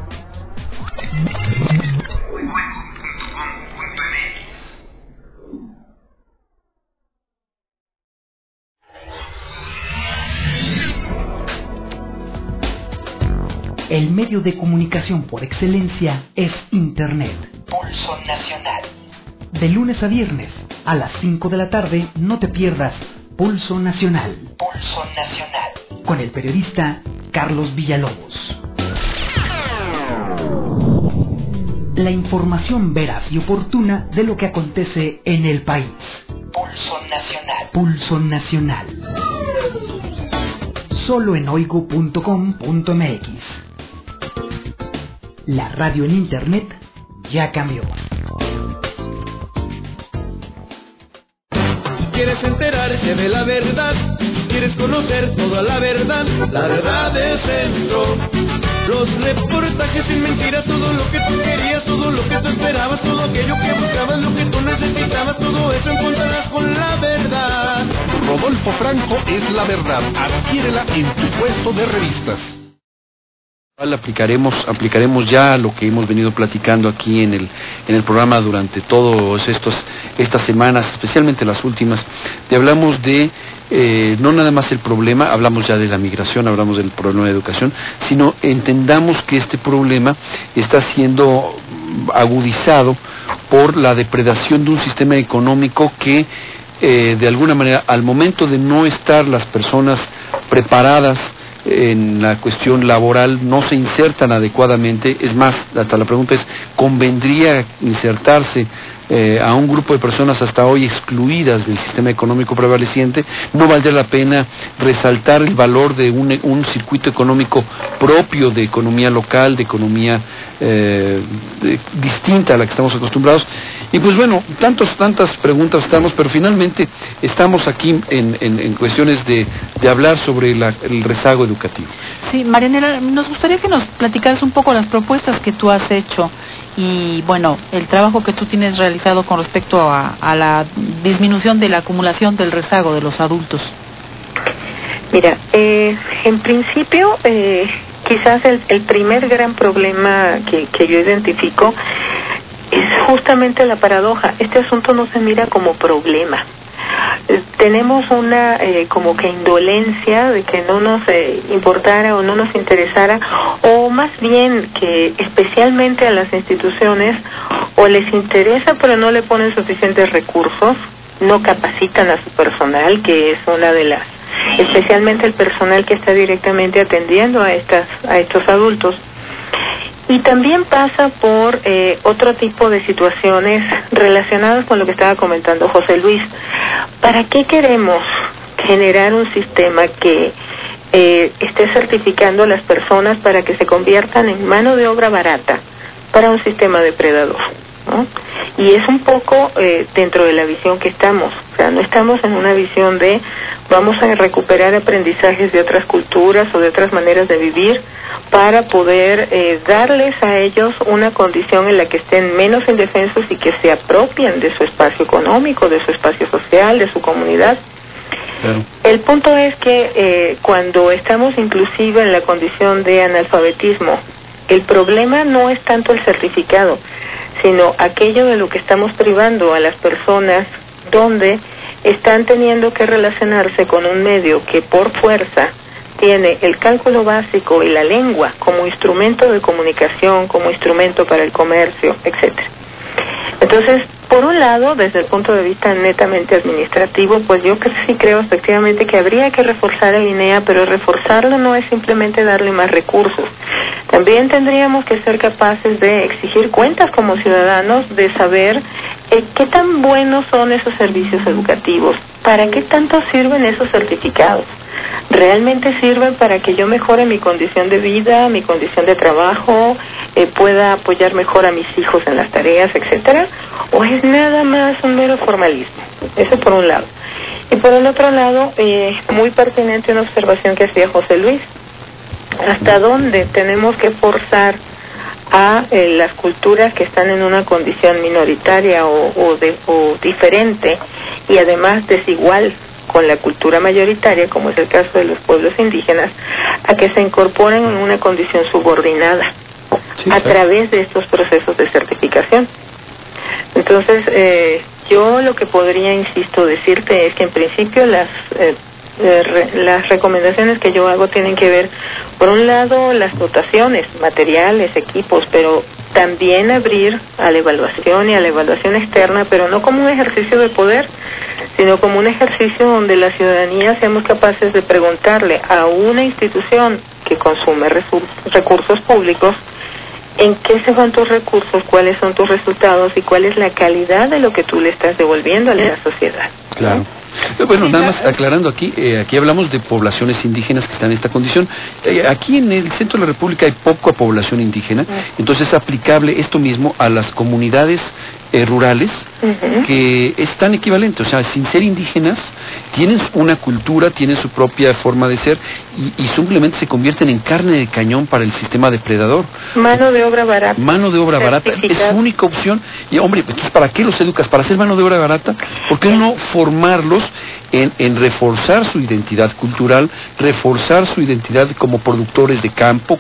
El medio de comunicación por excelencia es Internet. Pulso Nacional. De lunes a viernes, a las 5 de la tarde, no te pierdas Pulso Nacional. Pulso Nacional. Con el periodista Carlos Villalobos. La información veraz y oportuna de lo que acontece en el país. Pulso Nacional. Pulso Nacional. Solo en oigo.com.mx. La radio en Internet ya cambió. Quieres enterarte de la verdad, quieres conocer toda la verdad del centro. Los reportajes sin mentiras, todo lo que tú querías, todo lo que tú esperabas, todo aquello que buscabas, lo que tú necesitabas, todo eso encontrarás con la verdad. Rodolfo Franco es la verdad. Adquiérela en tu puesto de revistas. Aplicaremos ya lo que hemos venido platicando aquí en el programa durante todas estas semanas, especialmente las últimas. Hablamos de no nada más el problema, hablamos ya de la migración, hablamos del problema de educación, sino entendamos que este problema está siendo agudizado por la depredación de un sistema económico que de alguna manera, al momento de no estar las personas preparadas en la cuestión laboral, no se insertan adecuadamente. Es más, hasta la pregunta es, ¿convendría insertarse a un grupo de personas hasta hoy excluidas del sistema económico prevaleciente? ¿No valdría la pena resaltar el valor de un circuito económico propio de economía local, de economía distinta a la que estamos acostumbrados? Y pues bueno, tantas preguntas estamos, pero finalmente estamos aquí en cuestiones de hablar sobre el rezago educativo. Sí, Marianela, nos gustaría que nos platicaras un poco las propuestas que tú has hecho y, bueno, el trabajo que tú tienes realizado con respecto a la disminución de la acumulación del rezago de los adultos. Mira, en principio, quizás el primer gran problema que yo identifico es justamente la paradoja. Este asunto no se mira como problema. Tenemos una como que indolencia de que no nos importara o no nos interesara, o más bien que especialmente a las instituciones o les interesa pero no le ponen suficientes recursos, no capacitan a su personal, que es una de las, especialmente el personal que está directamente atendiendo a estos adultos. Y también pasa por otro tipo de situaciones relacionadas con lo que estaba comentando José Luis. ¿Para qué queremos generar un sistema que esté certificando a las personas para que se conviertan en mano de obra barata para un sistema depredador, ¿no? Y es un poco dentro de la visión que estamos. O sea, no estamos en una visión de vamos a recuperar aprendizajes de otras culturas o de otras maneras de vivir para poder darles a ellos una condición en la que estén menos indefensos y que se apropien de su espacio económico, de su espacio social, de su comunidad. Claro. El punto es que cuando estamos inclusive en la condición de analfabetismo, el problema no es tanto el certificado, sino aquello de lo que estamos privando a las personas, donde están teniendo que relacionarse con un medio que por fuerza tiene el cálculo básico y la lengua como instrumento de comunicación, como instrumento para el comercio, etcétera. Entonces, por un lado, desde el punto de vista netamente administrativo, pues yo sí creo efectivamente que habría que reforzar el INEA, pero reforzarlo no es simplemente darle más recursos. También tendríamos que ser capaces de exigir cuentas como ciudadanos, de saber qué tan buenos son esos servicios educativos, para qué tanto sirven esos certificados. ¿Realmente sirven para que yo mejore mi condición de vida, mi condición de trabajo, pueda apoyar mejor a mis hijos en las tareas, etcétera? ¿O es nada más un mero formalismo? Eso por un lado. Y por el otro lado, muy pertinente una observación que hacía José Luis. ¿Hasta dónde tenemos que forzar a las culturas que están en una condición minoritaria o diferente y además desigual con la cultura mayoritaria, como es el caso de los pueblos indígenas, a que se incorporen en una condición subordinada a través de estos procesos de certificación. Entonces, yo lo que podría, insisto, decirte es que en principio las recomendaciones que yo hago tienen que ver, por un lado, las dotaciones, materiales, equipos, pero también abrir a la evaluación y a la evaluación externa, pero no como un ejercicio de poder, sino como un ejercicio donde la ciudadanía seamos capaces de preguntarle a una institución que consume recursos públicos, ¿en qué se van tus recursos? ¿Cuáles son tus resultados? ¿Y cuál es la calidad de lo que tú le estás devolviendo a la sociedad? Claro. Bueno, nada más aclarando aquí hablamos de poblaciones indígenas que están en esta condición. Aquí en el centro de la República hay poca población indígena, entonces es aplicable esto mismo a las comunidades rurales que están equivalentes, o sea, sin ser indígenas, tienen una cultura, tienen su propia forma de ser y simplemente se convierten en carne de cañón para el sistema depredador. Mano de obra barata. Mano de obra barata es su única opción. Y hombre, entonces, ¿para qué los educas? ¿Para hacer mano de obra barata? ¿Por qué no formarlos en reforzar su identidad cultural, reforzar su identidad como productores de campo,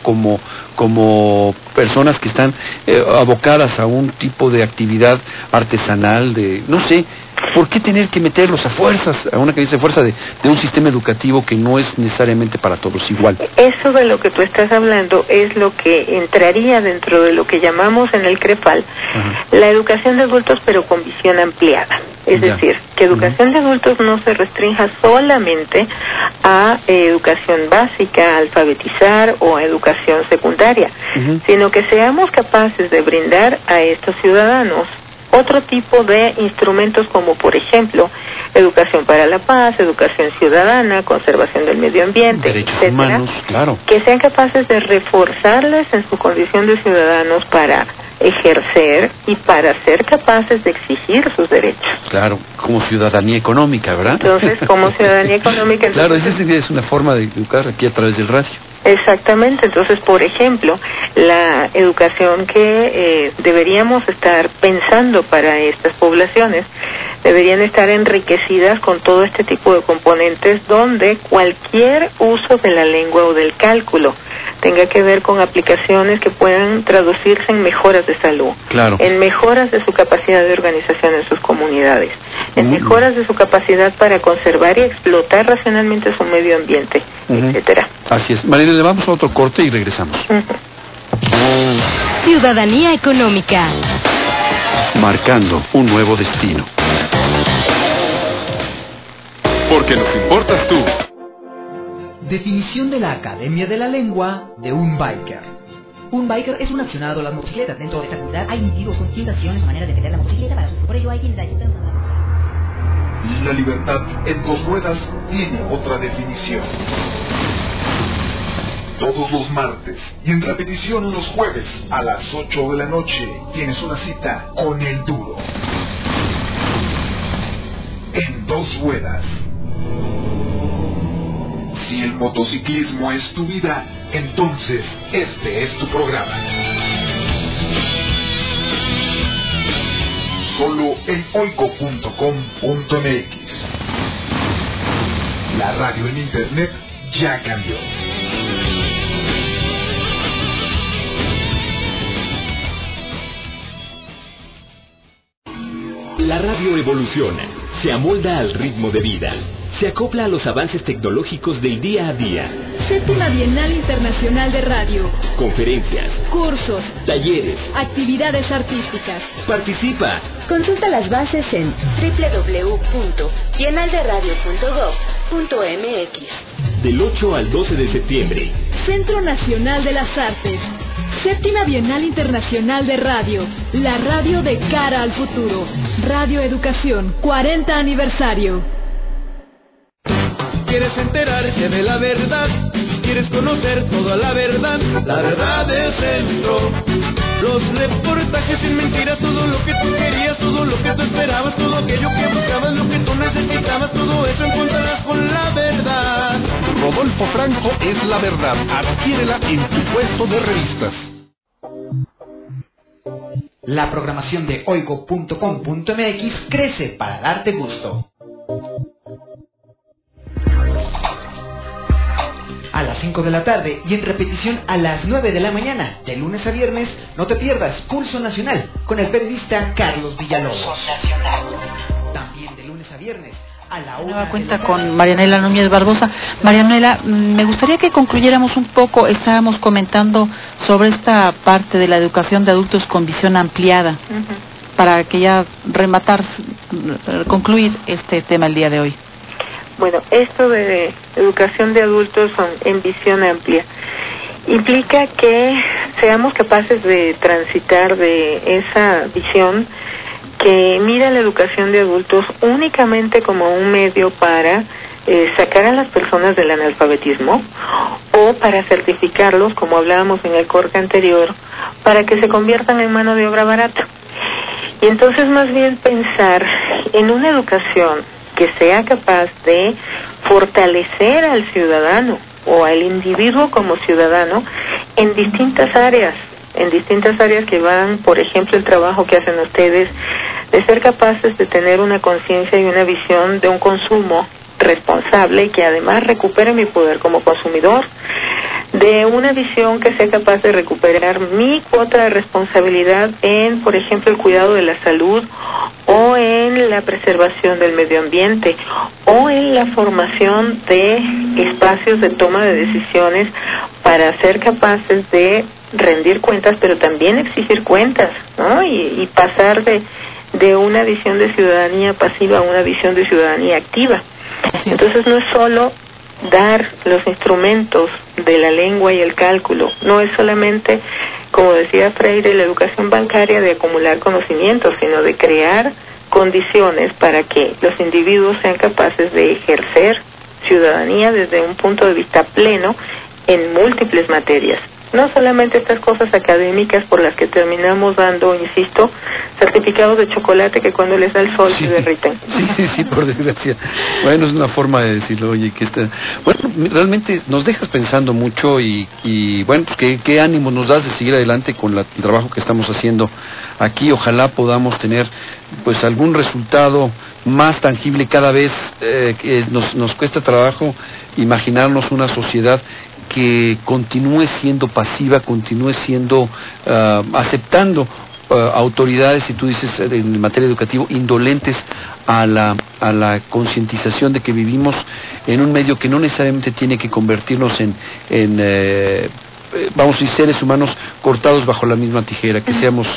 como personas que están abocadas a un tipo de actividad artesanal, no sé? ¿Por qué tener que meterlos a fuerzas, a una camisa de fuerza de un sistema educativo que no es necesariamente para todos igual? Eso de lo que tú estás hablando es lo que entraría dentro de lo que llamamos en el CREFAL la educación de adultos, pero con visión ampliada. Es decir, que educación de adultos no se restrinja solamente a educación básica, a alfabetizar o a educación secundaria, sino que seamos capaces de brindar a estos ciudadanos otro tipo de instrumentos como, por ejemplo, educación para la paz, educación ciudadana, conservación del medio ambiente, derechos humanos, claro, que sean capaces de reforzarles en su condición de ciudadanos para ejercer y para ser capaces de exigir sus derechos. Claro, como ciudadanía económica, ¿verdad? Entonces, como ciudadanía económica... Claro, esa es una forma de educar aquí a través del radio. Exactamente. Entonces, por ejemplo, la educación que deberíamos estar pensando para estas poblaciones deberían estar enriquecidas con todo este tipo de componentes donde cualquier uso de la lengua o del cálculo tenga que ver con aplicaciones que puedan traducirse en mejoras de salud, en mejoras de su capacidad de organización en sus comunidades, en mejoras de su capacidad para conservar y explotar racionalmente su medio ambiente, etcétera. Así es. María, le vamos a otro corte y regresamos. Ciudadanía económica. Marcando un nuevo destino. Porque nos importas tú. Definición de la Academia de la Lengua de un biker. Un biker es un aficionado a las motocicletas. Dentro de esta comunidad hay individuos con distintas maneras de meter la motocicleta para sus. Por ello hay quienes ayudan a... La libertad en dos ruedas tiene otra definición. Todos los martes y en repetición los jueves a las 8 de la noche tienes una cita con el duro. En dos ruedas. Si el motociclismo es tu vida, entonces este es tu programa. Solo en oigo.com.mx. La radio en internet ya cambió. La radio evoluciona, se amolda al ritmo de vida, se acopla a los avances tecnológicos del día a día. Séptima Bienal Internacional de Radio. Conferencias, cursos, talleres, actividades artísticas. Participa. Consulta las bases en www.bienalderadio.gov.mx. Del 8 al 12 de septiembre. Centro Nacional de las Artes. Séptima Bienal Internacional de Radio. La radio de cara al futuro. Radio Educación, 40 aniversario. ¿Quieres enterarte de la verdad? ¿Quieres conocer toda la verdad? La verdad del centro. Los reportajes sin mentiras, todo lo que tú querías, todo lo que tú esperabas, todo aquello que buscabas, lo que tú necesitabas, todo eso encontrarás con la verdad. Rodolfo Franco es la verdad. Adquiérela en tu puesto de revistas. La programación de oigo.com.mx crece para darte gusto. 5 de la tarde y en repetición a las 9 de la mañana. De lunes a viernes, no te pierdas Pulso Nacional con el periodista Carlos Villalobos. También de lunes a viernes a la hora. Nueva cuenta con Marianela Núñez Barbosa. Marianela, me gustaría que concluyéramos un poco. Estábamos comentando sobre esta parte de la educación de adultos con visión ampliada, para que ya concluir este tema el día de hoy. Bueno, esto de educación de adultos en visión amplia implica que seamos capaces de transitar de esa visión que mira la educación de adultos únicamente como un medio para sacar a las personas del analfabetismo o para certificarlos, como hablábamos en el corte anterior, para que se conviertan en mano de obra barata. Y entonces más bien pensar en una educación que sea capaz de fortalecer al ciudadano o al individuo como ciudadano en distintas áreas que van, por ejemplo, el trabajo que hacen ustedes, de ser capaces de tener una conciencia y una visión de un consumo responsable y que además recupere mi poder como consumidor, de una visión que sea capaz de recuperar mi cuota de responsabilidad en, por ejemplo, el cuidado de la salud o en la preservación del medio ambiente o en la formación de espacios de toma de decisiones para ser capaces de rendir cuentas, pero también exigir cuentas, ¿no? Y pasar de una visión de ciudadanía pasiva a una visión de ciudadanía activa. Entonces no es solo dar los instrumentos de la lengua y el cálculo, no es solamente, como decía Freire, la educación bancaria de acumular conocimientos, sino de crear condiciones para que los individuos sean capaces de ejercer ciudadanía desde un punto de vista pleno en múltiples materias. No solamente estas cosas académicas por las que terminamos dando, insisto, certificados de chocolate que cuando les da el sol se derriten. Sí, por desgracia. Bueno, es una forma de decirlo, oye, que bueno, realmente nos dejas pensando mucho y bueno, pues qué ánimo nos das de seguir adelante con el trabajo que estamos haciendo aquí. Ojalá podamos tener pues algún resultado más tangible cada vez. Que nos cuesta trabajo imaginarnos una sociedad que continúe siendo pasiva, continúe siendo aceptando autoridades, si tú dices en materia educativa, indolentes a la concientización de que vivimos en un medio que no necesariamente tiene que convertirnos en vamos a decir, seres humanos cortados bajo la misma tijera, que seamos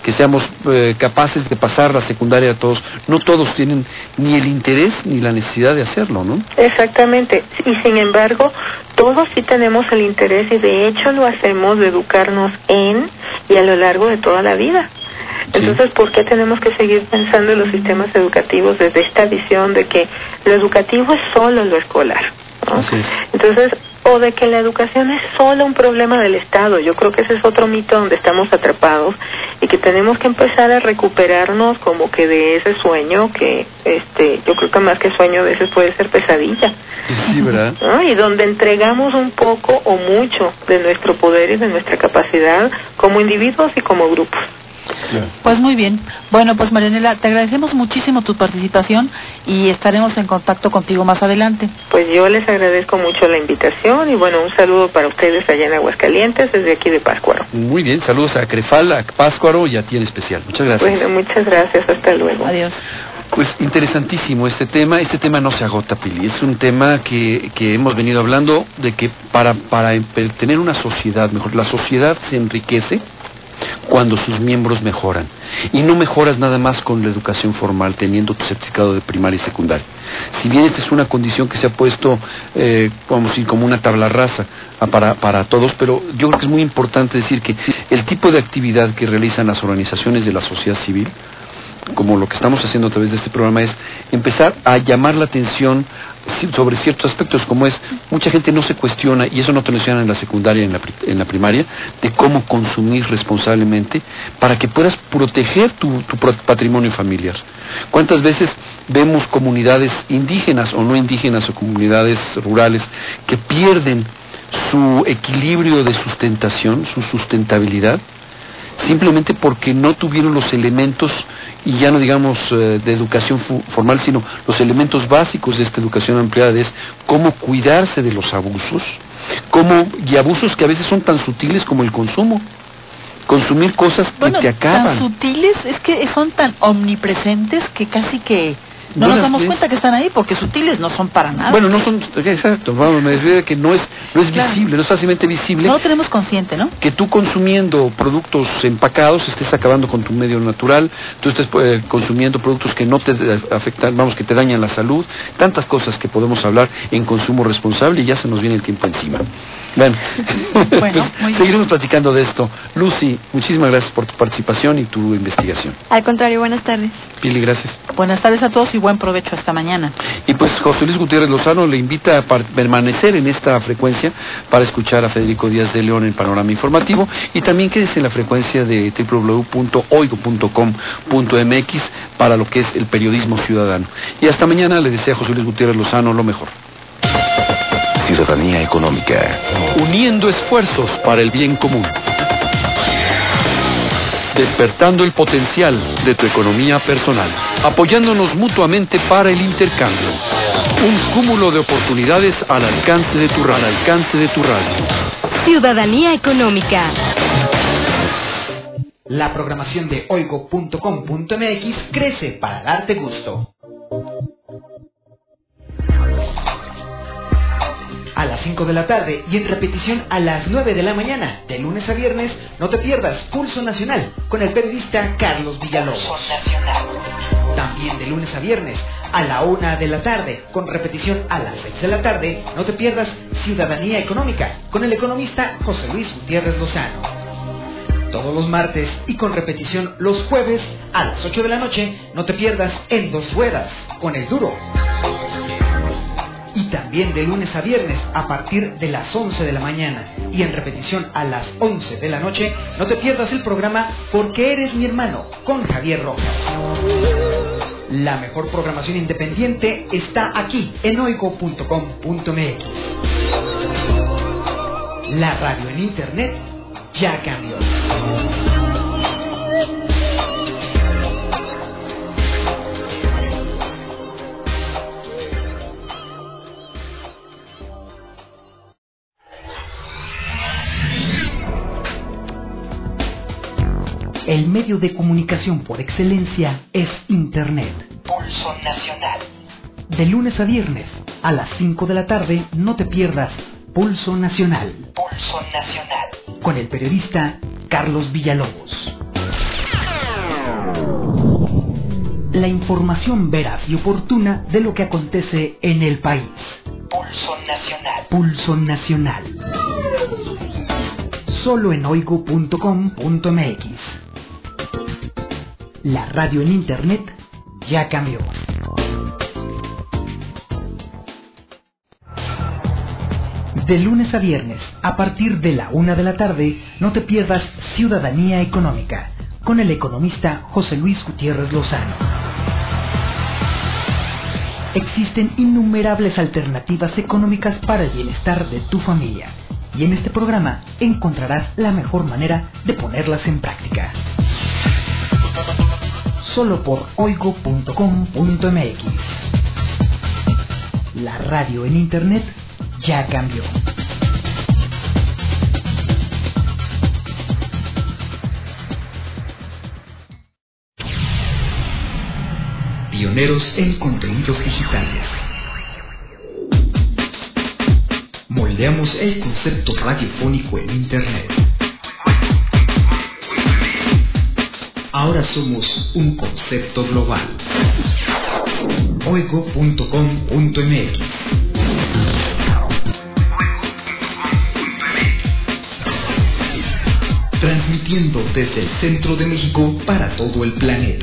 capaces de pasar la secundaria a todos. No todos tienen ni el interés ni la necesidad de hacerlo, ¿no? Exactamente, y sin embargo todos sí tenemos el interés y de hecho lo hacemos de educarnos en y a lo largo de toda la vida. Entonces, ¿por qué tenemos que seguir pensando en los sistemas educativos desde esta visión de que lo educativo es solo lo escolar, ¿no? Sí. Entonces, o de que la educación es solo un problema del Estado? Yo creo que ese es otro mito donde estamos atrapados y que tenemos que empezar a recuperarnos como que de ese sueño que yo creo que más que sueño a veces puede ser pesadilla. Sí, ¿verdad? ¿No? Y donde entregamos un poco o mucho de nuestro poder y de nuestra capacidad como individuos y como grupos. Pues muy bien. Bueno, pues Marianela, te agradecemos muchísimo tu participación y estaremos en contacto contigo más adelante. Pues yo les agradezco mucho la invitación y bueno, un saludo para ustedes allá en Aguascalientes, desde aquí de Pátzcuaro. Muy bien, saludos a Crefal, a Pátzcuaro y a ti en especial. Muchas gracias. Bueno, muchas gracias, hasta luego. Adiós. Pues interesantísimo este tema no se agota, Pili, es un tema que hemos venido hablando de que para tener una sociedad mejor, la sociedad se enriquece cuando sus miembros mejoran. Y no mejoras nada más con la educación formal, teniendo tu certificado de primaria y secundaria. Si bien esta es una condición que se ha puesto, vamos a decir, como una tabla rasa para todos, pero yo creo que es muy importante decir que el tipo de actividad que realizan las organizaciones de la sociedad civil, como lo que estamos haciendo a través de este programa, es empezar a llamar la atención sobre ciertos aspectos, como es, mucha gente no se cuestiona, y eso no te lo enseñan en la secundaria, en la primaria, de cómo consumir responsablemente para que puedas proteger tu patrimonio familiar. ¿Cuántas veces vemos comunidades indígenas o no indígenas o comunidades rurales que pierden su equilibrio de sustentación, su sustentabilidad, simplemente porque no tuvieron los elementos, y ya no digamos de educación formal, sino los elementos básicos de esta educación ampliada, es cómo cuidarse de los abusos, y abusos que a veces son tan sutiles como el consumo. Consumir cosas que te acaban. Tan sutiles, es que son tan omnipresentes que casi que no nos damos cuenta que están ahí, porque sutiles no son para nada. Bueno, no son, exacto, vamos, me refiero a que no es visible, no es fácilmente visible. No lo tenemos consciente, ¿no? Que tú consumiendo productos empacados estés acabando con tu medio natural, tú estés consumiendo productos que no te afectan, vamos, que te dañan la salud, tantas cosas que podemos hablar en consumo responsable y ya se nos viene el tiempo encima. Bueno, pues, seguiremos platicando de esto. Lucy, muchísimas gracias por tu participación y tu investigación. Al contrario, buenas tardes. Pili, gracias. Buenas tardes a todos y buen provecho esta mañana. Y pues José Luis Gutiérrez Lozano le invita a permanecer en esta frecuencia para escuchar a Federico Díaz de León en Panorama Informativo, y también quédese en la frecuencia de www.oigo.com.mx para lo que es el periodismo ciudadano. Y hasta mañana le desea a José Luis Gutiérrez Lozano lo mejor. Ciudadanía económica. Uniendo esfuerzos para el bien común. Despertando el potencial de tu economía personal. Apoyándonos mutuamente para el intercambio. Un cúmulo de oportunidades al alcance de tu radio. Ciudadanía económica. La programación de oigo.com.mx crece para darte gusto. A las 5 de la tarde y en repetición a las 9 de la mañana, de lunes a viernes, no te pierdas Pulso Nacional con el periodista Carlos Villalobos. También de lunes a viernes a la 1 de la tarde, con repetición a las 6 de la tarde, no te pierdas Ciudadanía Económica con el economista José Luis Gutiérrez Lozano. Todos los martes y con repetición los jueves a las 8 de la noche, no te pierdas En Dos Ruedas con el Duro. Y también de lunes a viernes a partir de las 11 de la mañana y en repetición a las 11 de la noche, no te pierdas el programa Porque Eres Mi Hermano con Javier Rojas. La mejor programación independiente está aquí en oigo.com.mx. La radio en internet ya cambió. El medio de comunicación por excelencia es Internet. Pulso Nacional. De lunes a viernes, a las 5 de la tarde, no te pierdas Pulso Nacional. Pulso Nacional. Con el periodista Carlos Villalobos. La información veraz y oportuna de lo que acontece en el país. Pulso Nacional. Pulso Nacional. Solo en oigo.com.mx. La radio en internet ya cambió. De lunes a viernes, a partir de la 1 de la tarde, no te pierdas Ciudadanía Económica, con el economista José Luis Gutiérrez Lozano. Existen innumerables alternativas económicas para el bienestar de tu familia, y en este programa encontrarás la mejor manera de ponerlas en práctica. Solo por oigo.com.mx. La radio en internet ya cambió. Pioneros en contenidos digitales. Moldeamos el concepto radiofónico en internet. Ahora somos un concepto global. Oigo.com.mx. Transmitiendo desde el centro de México para todo el planeta.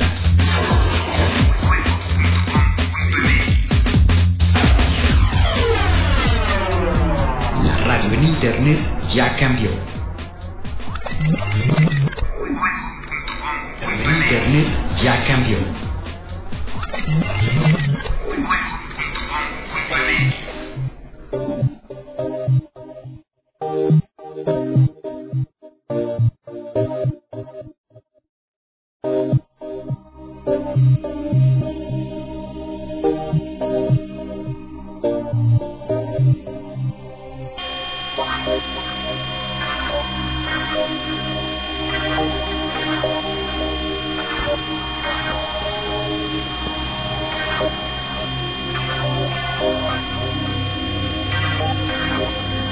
La radio en internet ya cambió. Internet ya cambió.